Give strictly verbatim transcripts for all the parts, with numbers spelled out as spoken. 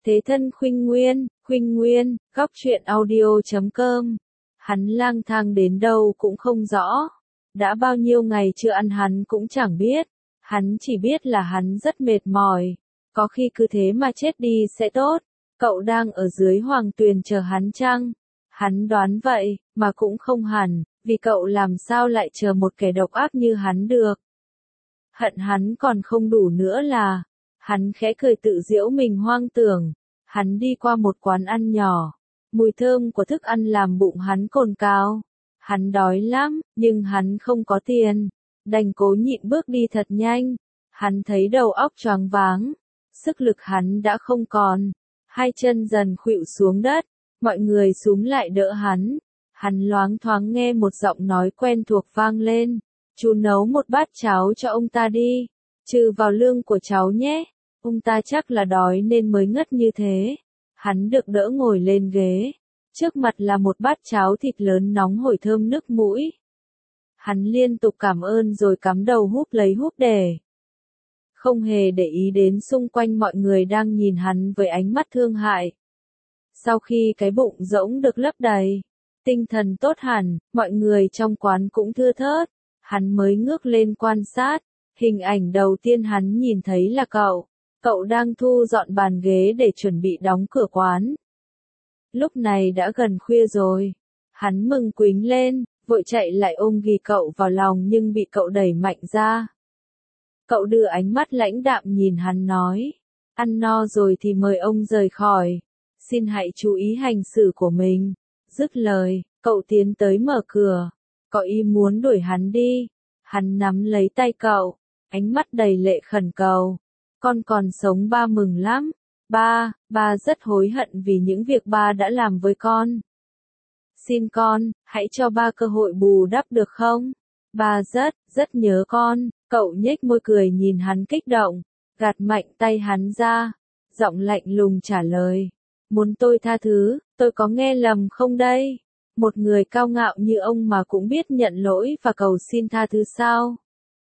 Thế thân khuynh nguyên, khuynh nguyên, góc truyện audio chấm com. Hắn lang thang đến đâu cũng không rõ. Đã bao nhiêu ngày chưa ăn hắn cũng chẳng biết. Hắn chỉ biết là hắn rất mệt mỏi. Có khi cứ thế mà chết đi sẽ tốt. Cậu đang ở dưới hoàng tuyền chờ hắn chăng? Hắn đoán vậy, mà cũng không hẳn, vì cậu làm sao lại chờ một kẻ độc ác như hắn được. Hận hắn còn không đủ nữa là, hắn khẽ cười tự giễu mình hoang tưởng. Hắn đi qua một quán ăn nhỏ, mùi thơm của thức ăn làm bụng hắn cồn cào. Hắn đói lắm, nhưng hắn không có tiền, đành cố nhịn bước đi thật nhanh. Hắn thấy đầu óc choáng váng, sức lực hắn đã không còn, hai chân dần khuỵu xuống đất, mọi người xúm lại đỡ hắn. Hắn loáng thoáng nghe một giọng nói quen thuộc vang lên, chú nấu một bát cháo cho ông ta đi, trừ vào lương của cháu nhé. Ông ta chắc là đói nên mới ngất như thế. Hắn được đỡ ngồi lên ghế. Trước mặt là một bát cháo thịt lớn nóng hổi thơm nức mũi. Hắn liên tục cảm ơn rồi cắm đầu húp lấy húp để. Không hề để ý đến xung quanh mọi người đang nhìn hắn với ánh mắt thương hại. Sau khi cái bụng rỗng được lấp đầy, tinh thần tốt hẳn, mọi người trong quán cũng thưa thớt. Hắn mới ngước lên quan sát. Hình ảnh đầu tiên hắn nhìn thấy là cậu. Cậu đang thu dọn bàn ghế để chuẩn bị đóng cửa quán. Lúc này đã gần khuya rồi. Hắn mừng quính lên, vội chạy lại ôm ghì cậu vào lòng nhưng bị cậu đẩy mạnh ra. Cậu đưa ánh mắt lãnh đạm nhìn hắn nói, ăn no rồi thì mời ông rời khỏi. Xin hãy chú ý hành xử của mình. Dứt lời, cậu tiến tới mở cửa. Có ý muốn đuổi hắn đi. Hắn nắm lấy tay cậu, ánh mắt đầy lệ khẩn cầu. Con còn sống ba mừng lắm. Ba, ba rất hối hận vì những việc ba đã làm với con. Xin con, hãy cho ba cơ hội bù đắp được không? Ba rất, rất nhớ con. Cậu nhếch môi cười nhìn hắn kích động, gạt mạnh tay hắn ra. Giọng lạnh lùng trả lời. Muốn tôi tha thứ, tôi có nghe lầm không đây? Một người cao ngạo như ông mà cũng biết nhận lỗi và cầu xin tha thứ sao?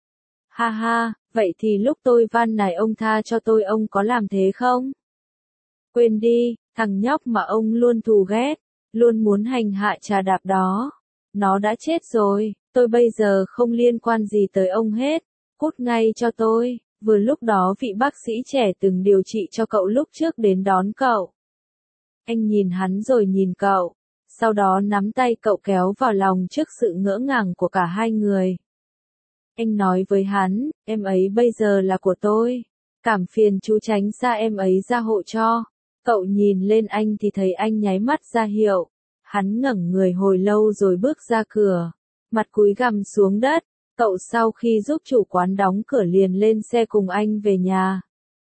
Ha ha, vậy thì lúc tôi van nài ông tha cho tôi ông có làm thế không? Quên đi, thằng nhóc mà ông luôn thù ghét, luôn muốn hành hạ trà đạp đó. Nó đã chết rồi, tôi bây giờ không liên quan gì tới ông hết, cút ngay cho tôi. Vừa lúc đó vị bác sĩ trẻ từng điều trị cho cậu lúc trước đến đón cậu. Anh nhìn hắn rồi nhìn cậu, sau đó nắm tay cậu kéo vào lòng trước sự ngỡ ngàng của cả hai người. Anh nói với hắn, em ấy bây giờ là của tôi. Cảm phiền chú tránh xa em ấy ra hộ cho. Cậu nhìn lên anh thì thấy anh nháy mắt ra hiệu. Hắn ngẩng người hồi lâu rồi bước ra cửa. Mặt cúi gằm xuống đất. Cậu sau khi giúp chủ quán đóng cửa liền lên xe cùng anh về nhà.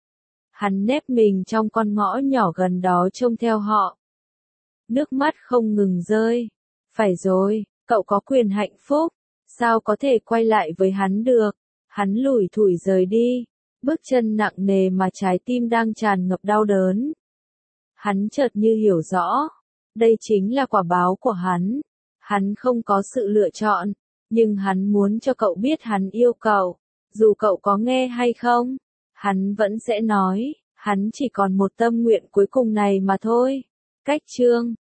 Hắn nép mình trong con ngõ nhỏ gần đó trông theo họ. Nước mắt không ngừng rơi. Phải rồi, cậu có quyền hạnh phúc. Sao có thể quay lại với hắn được? Hắn lủi thủi rời đi. Bước chân nặng nề mà trái tim đang tràn ngập đau đớn. Hắn chợt như hiểu rõ. Đây chính là quả báo của hắn. Hắn không có sự lựa chọn. Nhưng hắn muốn cho cậu biết hắn yêu cậu. Dù cậu có nghe hay không, hắn vẫn sẽ nói. Hắn chỉ còn một tâm nguyện cuối cùng này mà thôi. Cách chương